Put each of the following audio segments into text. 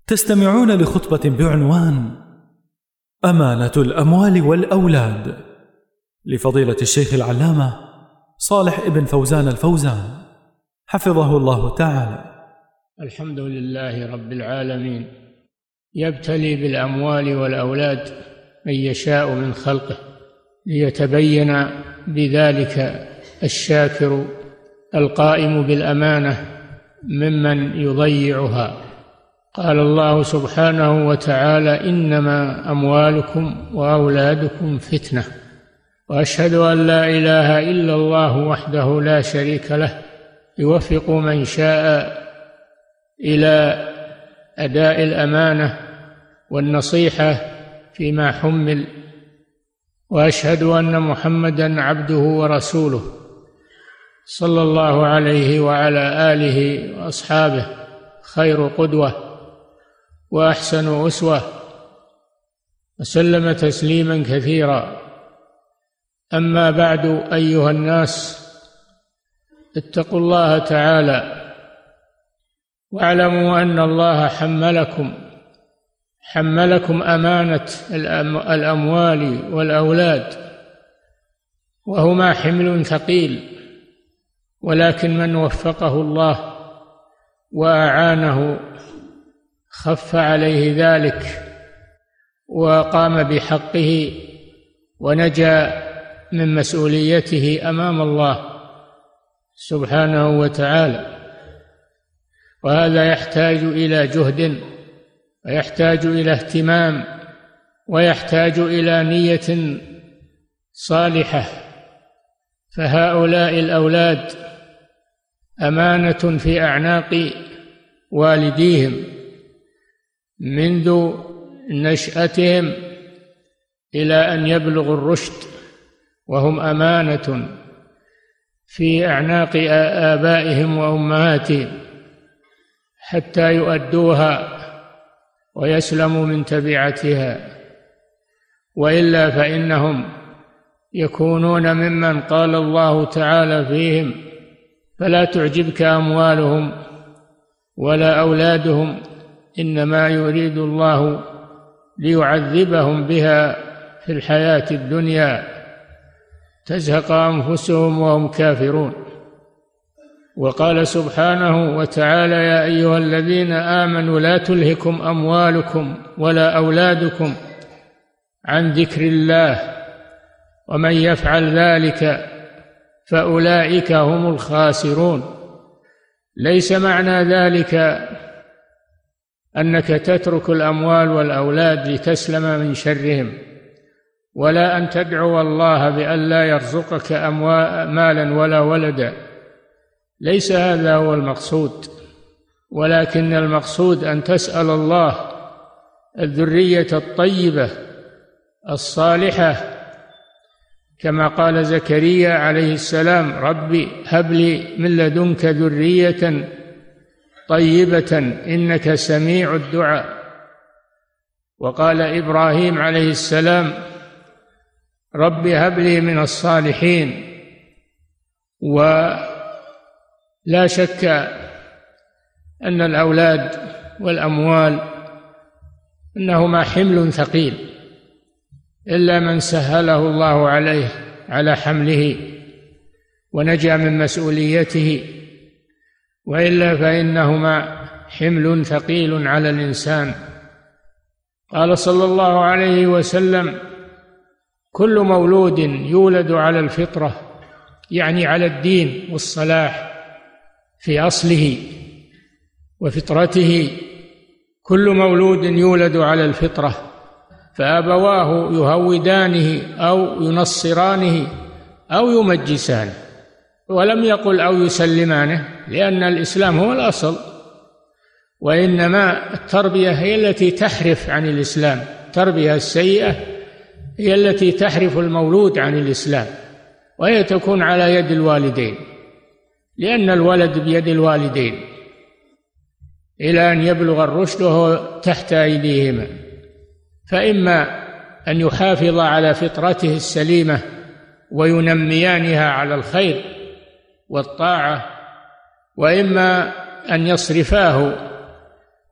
تستمعون لخطبة بعنوان أمانة الأموال والأولاد لفضيلة الشيخ العلامة صالح ابن فوزان الفوزان حفظه الله تعالى. الحمد لله رب العالمين، يبتلي بالأموال والأولاد من يشاء من خلقه ليتبين بذلك الشاكر القائم بالأمانة ممن يضيعها. قال الله سبحانه وتعالى: إنما أموالكم وأولادكم فتنة، وأشهد أن لا إله إلا الله وحده لا شريك له يوفق من شاء إلى أداء الأمانة والنصيحة فيما حمل، وأشهد أن محمدًا عبده ورسوله صلى الله عليه وعلى آله وأصحابه خير قدوة وأحسن أسوة، وسلم تسليما كثيرا. أما بعد، أيها الناس، اتقوا الله تعالى واعلموا أن الله حملكم أمانة الأموال والأولاد، وهما حمل ثقيل، ولكن من وفقه الله وأعانه خف عليه ذلك وقام بحقه ونجا من مسؤوليته أمام الله سبحانه وتعالى. وهذا يحتاج إلى جهد، ويحتاج إلى اهتمام، ويحتاج إلى نية صالحة. فهؤلاء الأولاد أمانة في أعناق والديهم منذ نشأتهم إلى أن يبلغوا الرشد، وهم أمانة في أعناق آبائهم وأمهاتهم حتى يؤدوها ويسلموا من تبعتها، وإلا فإنهم يكونون ممن قال الله تعالى فيهم: فلا تعجبك أموالهم ولا أولادهم إنما يريد الله ليعذبهم بها في الحياة الدنيا تزهق أنفسهم وهم كافرون. وقال سبحانه وتعالى: يا أيها الذين آمنوا لا تلهكم أموالكم ولا أولادكم عن ذكر الله ومن يفعل ذلك فأولئك هم الخاسرون. ليس معنى ذلك أنك تترك الأموال والأولاد لتسلم من شرهم، ولا أن تدعو الله بأن لا يرزقك مالا ولا ولدا، ليس هذا هو المقصود، ولكن المقصود أن تسأل الله الذرية الطيبة الصالحة، كما قال زكريا عليه السلام: ربي هب لي من لدنك ذرية طيبة إنك سميع الدعاء. وقال إبراهيم عليه السلام: ربي هب لي من الصالحين. ولا شك أن الأولاد والأموال إنهما حمل ثقيل، إلا من سهله الله عليه على حمله ونجا من مسؤوليته، وإلا فإنهما حمل ثقيل على الإنسان. قال صلى الله عليه وسلم: كل مولود يولد على الفطرة، يعني على الدين والصلاح في أصله وفطرته. كل مولود يولد على الفطرة، فأبواه يهودانه أو ينصرانه أو يمجسانه، ولم يقل أو يسلمانه، لأن الإسلام هو الأصل، وإنما التربية هي التي تحرف عن الإسلام. التربية السيئة هي التي تحرف المولود عن الإسلام، وهي تكون على يد الوالدين، لأن الولد بيد الوالدين إلى أن يبلغ الرشد وهو تحت أيديهما. فإما أن يحافظ على فطرته السليمة وينميانها على الخير والطاعة، وإما أن يصرفاه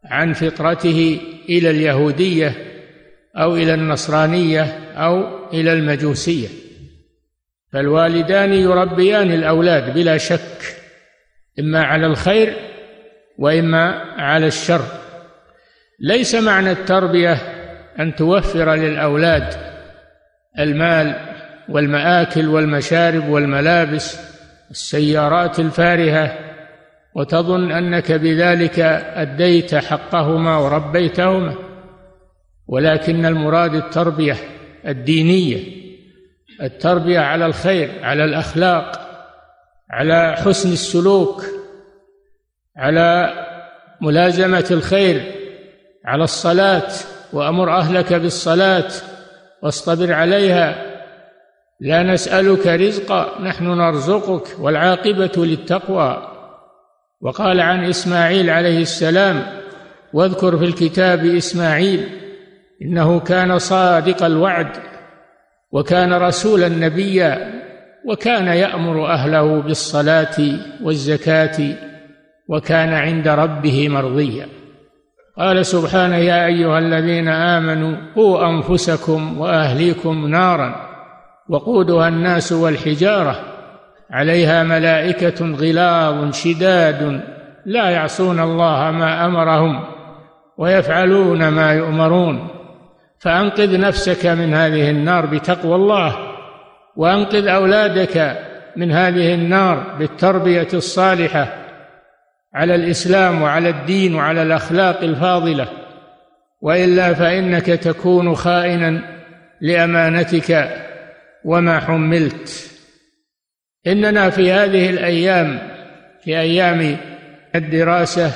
عن فطرته إلى اليهودية أو إلى النصرانية أو إلى المجوسية. فالوالدان يربيان الأولاد بلا شك، إما على الخير وإما على الشر. ليس معنى التربية أن توفر للأولاد المال والمآكل والمشارب والملابس السيارات الفارهة وتظن أنك بذلك أديت حقهما وربيتهما، ولكن المراد التربية الدينية، التربية على الخير، على الأخلاق، على حسن السلوك، على ملازمة الخير، على الصلاة، وأمر أهلك بالصلاة واصطبر عليها، لا نسألك رزقا نحن نرزقك والعاقبة للتقوى. وقال عن إسماعيل عليه السلام: واذكر في الكتاب إسماعيل إنه كان صادق الوعد وكان رسولا نبيا وكان يأمر أهله بالصلاة والزكاة وكان عند ربه مرضيا. قال سبحانه: يا أيها الذين آمنوا قوا أنفسكم وأهليكم نارا وقودها الناس والحجارة عليها ملائكة غلاظ شداد لا يعصون الله ما أمرهم ويفعلون ما يؤمرون. فأنقذ نفسك من هذه النار بتقوى الله، وأنقذ أولادك من هذه النار بالتربية الصالحة على الإسلام وعلى الدين وعلى الأخلاق الفاضلة، وإلا فإنك تكون خائنا لأمانتك وما حملت. إننا في هذه الأيام، في أيام الدراسة،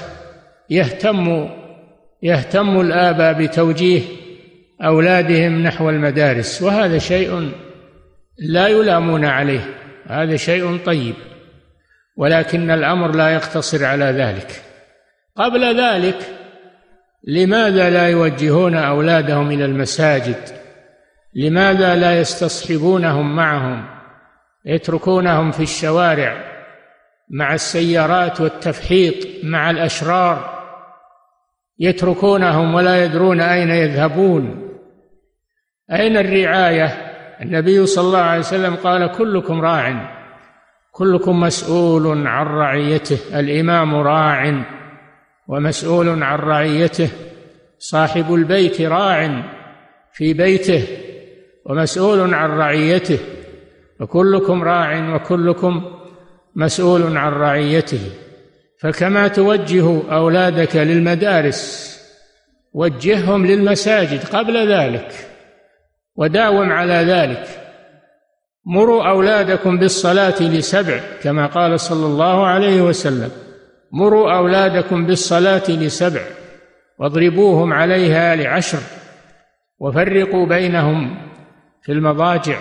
يهتم الآباء بتوجيه أولادهم نحو المدارس، وهذا شيء لا يلامون عليه، هذا شيء طيب، ولكن الأمر لا يقتصر على ذلك. قبل ذلك لماذا لا يوجهون أولادهم إلى المساجد؟ لماذا لا يستصحبونهم معهم، يتركونهم في الشوارع مع السيارات والتفحيط مع الأشرار، يتركونهم ولا يدرون أين يذهبون؟ أين الرعاية؟ النبي صلى الله عليه وسلم قال: كلكم راع كلكم مسؤول عن رعيته، الإمام راع ومسؤول عن رعيته، صاحب البيت راع في بيته ومسؤول عن رعيته، وكلكم راع وكلكم مسؤول عن رعيته. فكما توجه أولادك للمدارس وجههم للمساجد قبل ذلك، وداوم على ذلك. مروا أولادكم بالصلاة ل7 كما قال صلى الله عليه وسلم: مروا أولادكم بالصلاة ل7 واضربوهم عليها ل10 وفرقوا بينهم في المضاجع.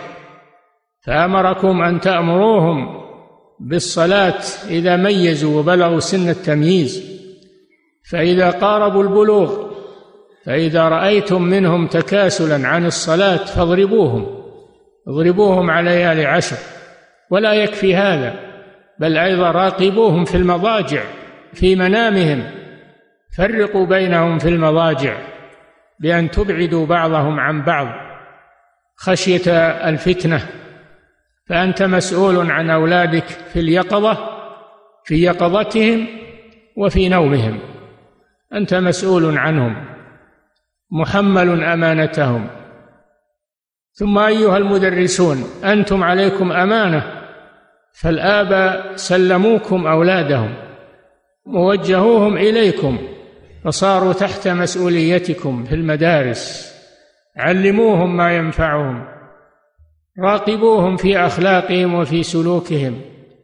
فأمركم أن تأمروهم بالصلاة إذا ميزوا وبلغوا سن التمييز، فإذا قاربوا البلوغ، فإذا رأيتم منهم تكاسلا عن الصلاة اضربوهم عليها ل10. ولا يكفي هذا، بل أيضا راقبوهم في المضاجع في منامهم، فرقوا بينهم في المضاجع بأن تبعدوا بعضهم عن بعض خشية الفتنة. فأنت مسؤول عن أولادك في اليقظة، في يقظتهم وفي نومهم، أنت مسؤول عنهم، محمل أمانتهم. ثم أيها المدرسون، أنتم عليكم أمانة، فالآباء سلموكم أولادهم ووجهوهم إليكم فصاروا تحت مسؤوليتكم في المدارس. علموهم ما ينفعهم، راقبوهم في أخلاقهم وفي سلوكهم،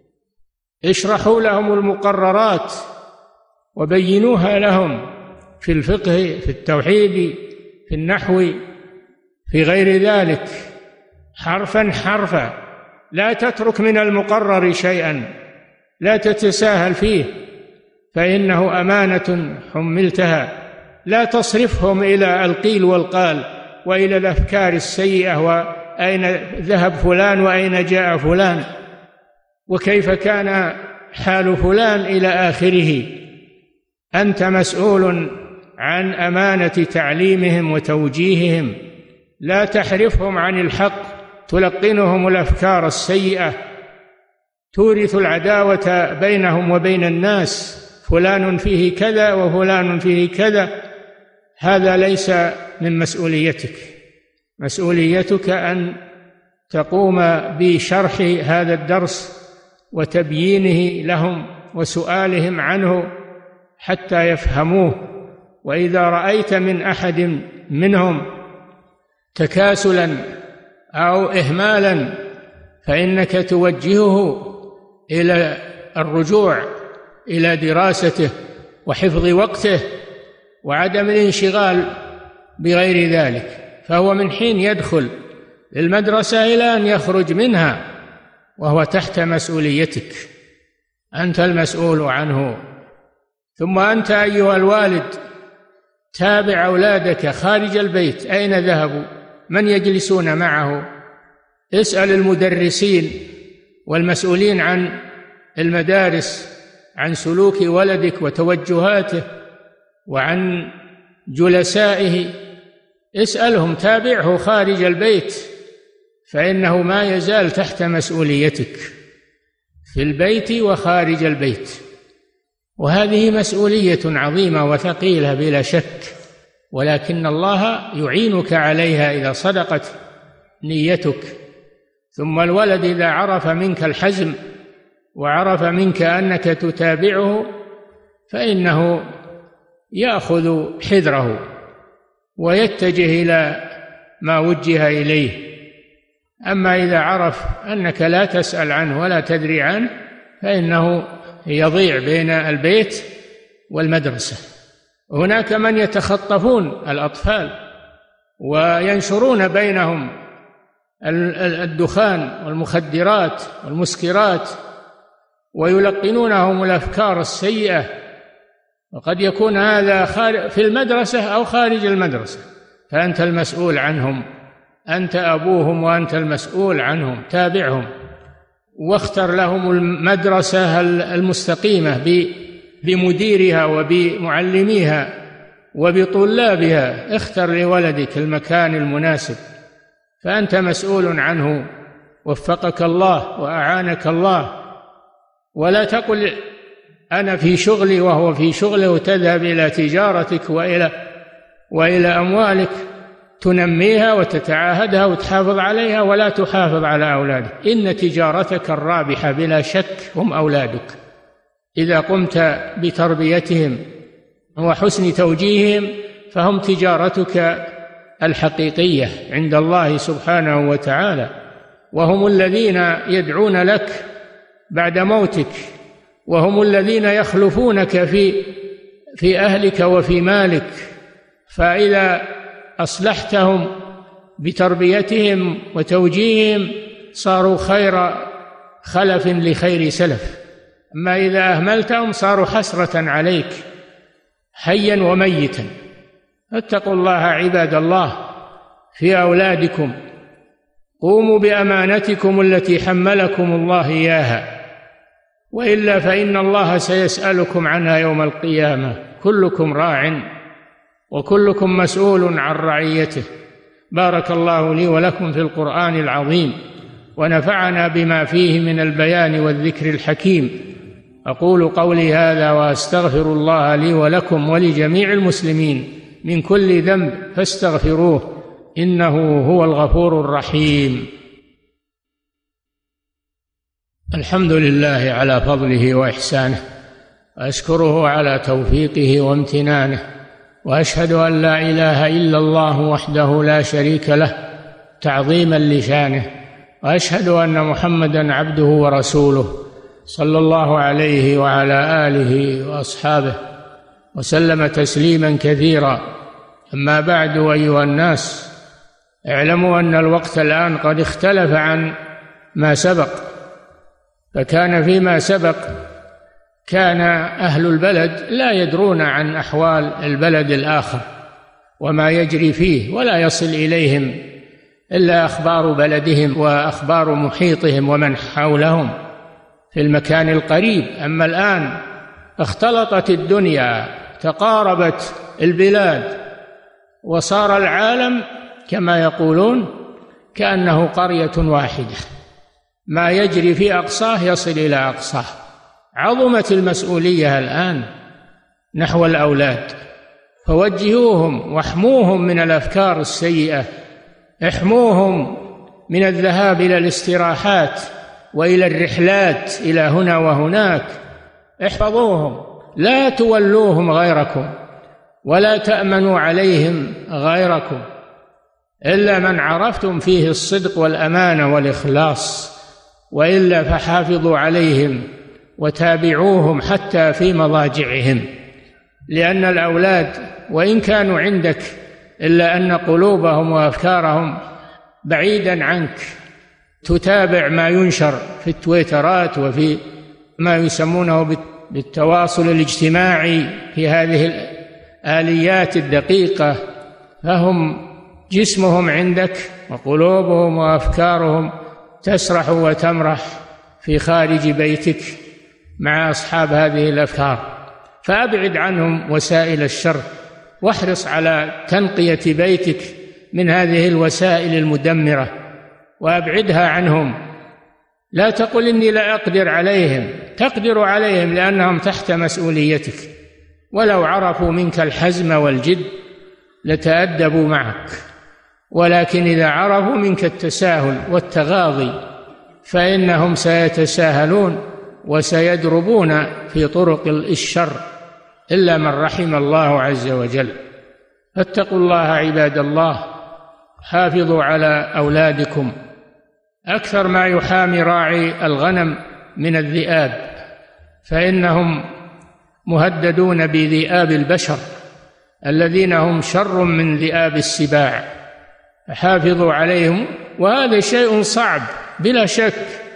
اشرحوا لهم المقررات وبينوها لهم في الفقه، في التوحيد، في النحو، في غير ذلك، حرفا حرفا. لا تترك من المقرر شيئا، لا تتساهل فيه، فإنه أمانة حملتها. لا تصرفهم إلى القيل والقال وإلى الأفكار السيئة، وأين ذهب فلان وأين جاء فلان وكيف كان حال فلان إلى آخره. أنت مسؤول عن أمانة تعليمهم وتوجيههم، لا تحرفهم عن الحق، تلقنهم الأفكار السيئة، تورث العداوة بينهم وبين الناس، فلان فيه كذا وفلان فيه كذا. هذا ليس من مسؤوليتك. مسؤوليتك أن تقوم بشرح هذا الدرس وتبيينه لهم وسؤالهم عنه حتى يفهموه. وإذا رأيت من أحد منهم تكاسلا أو إهمالا فإنك توجهه إلى الرجوع إلى دراسته وحفظ وقته وعدم الانشغال بغير ذلك، فهو من حين يدخل المدرسة إلى أن يخرج منها وهو تحت مسؤوليتك، أنت المسؤول عنه. ثم أنت أيها الوالد تابع أولادك خارج البيت، أين ذهبوا؟ من يجلسون معه؟ اسأل المدرسين والمسؤولين عن المدارس عن سلوك ولدك وتوجهاته وعن جلسائه، اسألهم، تابعه خارج البيت، فإنه ما يزال تحت مسؤوليتك في البيت وخارج البيت. وهذه مسؤولية عظيمة وثقيلة بلا شك، ولكن الله يعينك عليها إذا صدقت نيتك. ثم الولد إذا عرف منك الحزم وعرف منك أنك تتابعه فإنه يأخذ حذره ويتجه إلى ما وجه إليه. أما إذا عرف أنك لا تسأل عنه ولا تدري عنه فإنه يضيع بين البيت والمدرسة. هناك من يتخطفون الأطفال وينشرون بينهم الدخان والمخدرات والمسكرات ويلقنونهم الأفكار السيئة، وقد يكون هذا في المدرسة أو خارج المدرسة، فأنت المسؤول عنهم، أنت أبوهم وأنت المسؤول عنهم. تابعهم واختر لهم المدرسة المستقيمة بمديرها وبمعلميها وبطلابها. اختر لولدك المكان المناسب، فأنت مسؤول عنه، وفقك الله وأعانك الله. ولا تقل أنا في شغلي وهو في شغله، وتذهب إلى تجارتك وإلى أموالك تنميها وتتعاهدها وتحافظ عليها، ولا تحافظ على أولادك. إن تجارتك الرابحة بلا شك هم أولادك، إذا قمت بتربيتهم وحسن توجيههم فهم تجارتك الحقيقية عند الله سبحانه وتعالى، وهم الذين يدعون لك بعد موتك، وهم الذين يخلفونك في أهلك وفي مالك. فإذا أصلحتهم بتربيتهم وتوجيههم صاروا خير خلف لخير سلف، أما إذا أهملتهم صاروا حسرة عليك حيا وميتا. اتقوا الله عباد الله في أولادكم، قوموا بأمانتكم التي حملكم الله إياها، وإلا فإن الله سيسألكم عنها يوم القيامة. كلكم راع وكلكم مسؤول عن رعيته. بارك الله لي ولكم في القرآن العظيم، ونفعنا بما فيه من البيان والذكر الحكيم. أقول قولي هذا وأستغفر الله لي ولكم ولجميع المسلمين من كل ذنب فاستغفروه إنه هو الغفور الرحيم. الحمد لله على فضله وإحسانه، وأشكره على توفيقه وامتنانه، وأشهد أن لا إله إلا الله وحده لا شريك له تعظيما لشانه، وأشهد أن محمدا عبده ورسوله صلى الله عليه وعلى آله وأصحابه وسلم تسليما كثيرا. أما بعد، أيها الناس، اعلموا أن الوقت الآن قد اختلف عن ما سبق. فكان فيما سبق كان أهل البلد لا يدرون عن أحوال البلد الآخر وما يجري فيه، ولا يصل إليهم إلا أخبار بلدهم وأخبار محيطهم ومن حولهم في المكان القريب. أما الآن اختلطت الدنيا تقاربت البلاد وصار العالم كما يقولون كأنه قرية واحدة، ما يجري في أقصاه يصل إلى أقصاه. عظمت المسؤولية الآن نحو الأولاد، فوجهوهم واحموهم من الأفكار السيئة، احموهم من الذهاب إلى الاستراحات وإلى الرحلات إلى هنا وهناك، احفظوهم، لا تولوهم غيركم ولا تأمنوا عليهم غيركم إلا من عرفتم فيه الصدق والأمانة والإخلاص، وإلا فحافظوا عليهم وتابعوهم حتى في مضاجعهم، لأن الأولاد وإن كانوا عندك إلا أن قلوبهم وأفكارهم بعيدا عنك، تتابع ما ينشر في التويترات وفي ما يسمونه بالتواصل الاجتماعي في هذه الآليات الدقيقة، فهم جسمهم عندك وقلوبهم وأفكارهم تسرح وتمرح في خارج بيتك مع أصحاب هذه الأفكار، فأبعد عنهم وسائل الشر، واحرص على تنقية بيتك من هذه الوسائل المدمرة وأبعدها عنهم. لا تقل إني لا أقدر عليهم، تقدر عليهم لأنهم تحت مسؤوليتك، ولو عرفوا منك الحزم والجد لتأدبوا معك، ولكن إذا عرفوا منك التساهل والتغاضي فإنهم سيتساهلون وسيدربون في طرق الشر إلا من رحم الله عز وجل. فاتقوا الله عباد الله، حافظوا على أولادكم أكثر ما يحامي راعي الغنم من الذئاب، فإنهم مهددون بذئاب البشر الذين هم شر من ذئاب السباع، حافظوا عليهم، وهذا شيء صعب بلا شك،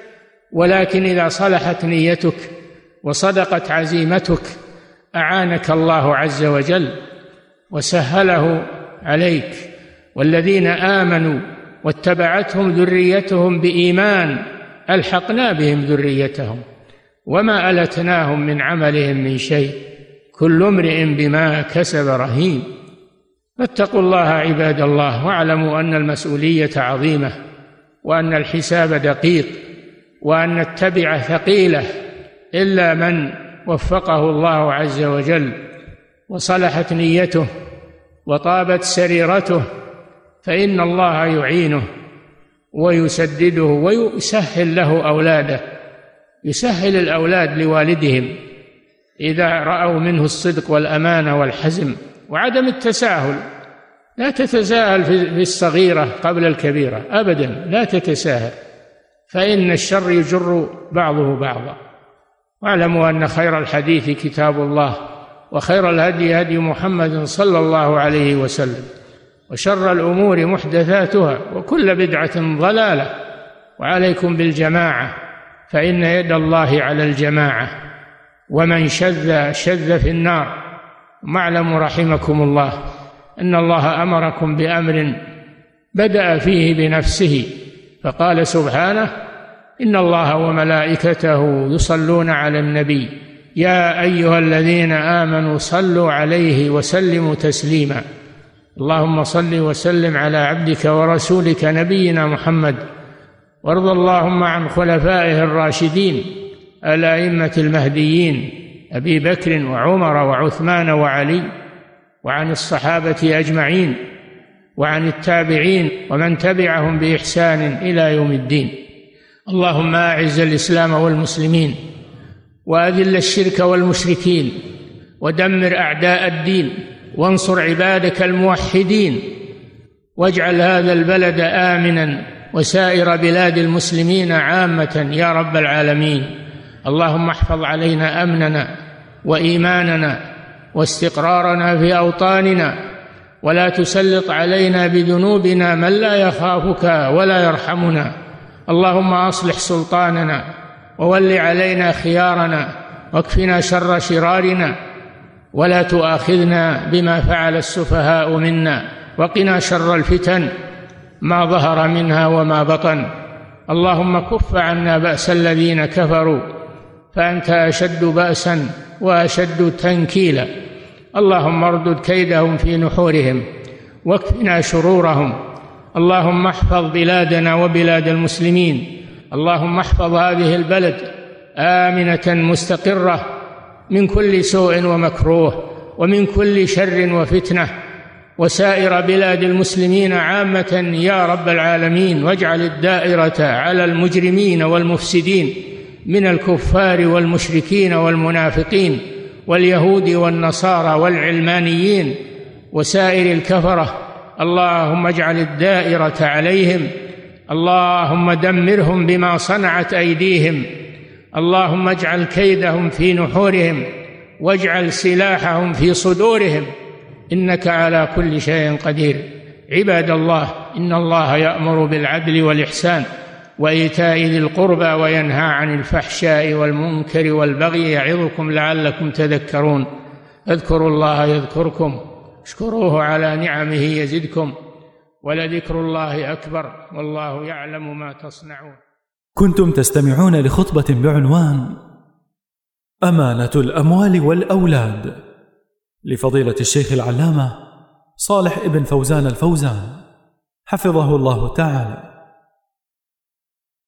ولكن إذا صلحت نيتك وصدقت عزيمتك أعانك الله عز وجل وسهله عليك. والذين آمنوا واتبعتهم ذريتهم بإيمان ألحقنا بهم ذريتهم وما ألتناهم من عملهم من شيء، كل امرئ بما كسب رهين. فاتقوا الله عباد الله، واعلموا أن المسؤولية عظيمة، وأن الحساب دقيق، وأن التبعة ثقيلة، إلا من وفقه الله عز وجل وصلحت نيته وطابت سريرته فإن الله يعينه ويسدده ويسهل له أولاده، يسهل الأولاد لوالدهم إذا رأوا منه الصدق والأمانة والحزم وعدم التساهل. لا تتساهل في الصغيرة قبل الكبيرة أبدا، لا تتساهل، فإن الشر يجر بعضه بعضا. واعلموا أن خير الحديث كتاب الله، وخير الهدي هدي محمد صلى الله عليه وسلم، وشر الأمور محدثاتها، وكل بدعة ضلالة، وعليكم بالجماعة فإن يد الله على الجماعة، ومن شذ في النار. واعلموا رحمكم الله أن الله أمركم بأمر بدأ فيه بنفسه، فقال سبحانه: إن الله وملائكته يصلون على النبي يا أيها الذين آمنوا صلوا عليه وسلموا تسليما. اللهم صل وسلم على عبدك ورسولك نبينا محمد، وارض اللهم عن خلفائه الراشدين الأئمة المهديين أبي بكر وعمر وعثمان وعلي، وعن الصحابة أجمعين، وعن التابعين ومن تبعهم بإحسان إلى يوم الدين. اللهم أعز الإسلام والمسلمين، وأذل الشرك والمشركين، ودمر أعداء الدين، وانصر عبادك الموحدين، واجعل هذا البلد آمنا وسائر بلاد المسلمين عامة يا رب العالمين. اللهم احفظ علينا أمننا وإيماننا واستقرارنا في أوطاننا، ولا تسلط علينا بذنوبنا من لا يخافك ولا يرحمنا. اللهم أصلح سلطاننا وول علينا خيارنا، واكفنا شر شرارنا، ولا تؤاخذنا بما فعل السفهاء منا، وقنا شر الفتن ما ظهر منها وما بطن. اللهم كف عنا بأس الذين كفروا، فأنت أشد بأسا وأشد تنكيلا. اللهم اردد كيدهم في نحورهم واكفنا شرورهم. اللهم احفظ بلادنا وبلاد المسلمين. اللهم احفظ هذه البلد آمنة مستقرة من كل سوء ومكروه ومن كل شر وفتنة، وسائر بلاد المسلمين عامة يا رب العالمين، واجعل الدائرة على المجرمين والمفسدين من الكفار والمشركين والمنافقين واليهود والنصارى والعلمانيين وسائر الكفرة. اللهم اجعل الدائرة عليهم. اللهم دمرهم بما صنعت أيديهم. اللهم اجعل كيدهم في نحورهم واجعل سلاحهم في صدورهم، إنك على كل شيء قدير. عباد الله، إن الله يأمر بالعدل والإحسان وإيتاء ذي القربى وينهى عن الفحشاء والمنكر والبغي يعظكم لعلكم تذكرون. اذكروا الله يذكركم، اشكروه على نعمه يزدكم، ولذكر الله أكبر، والله يعلم ما تصنعون. كنتم تستمعون لخطبة بعنوان أمانة الأموال والأولاد لفضيلة الشيخ العلامة صالح ابن فوزان الفوزان حفظه الله تعالى.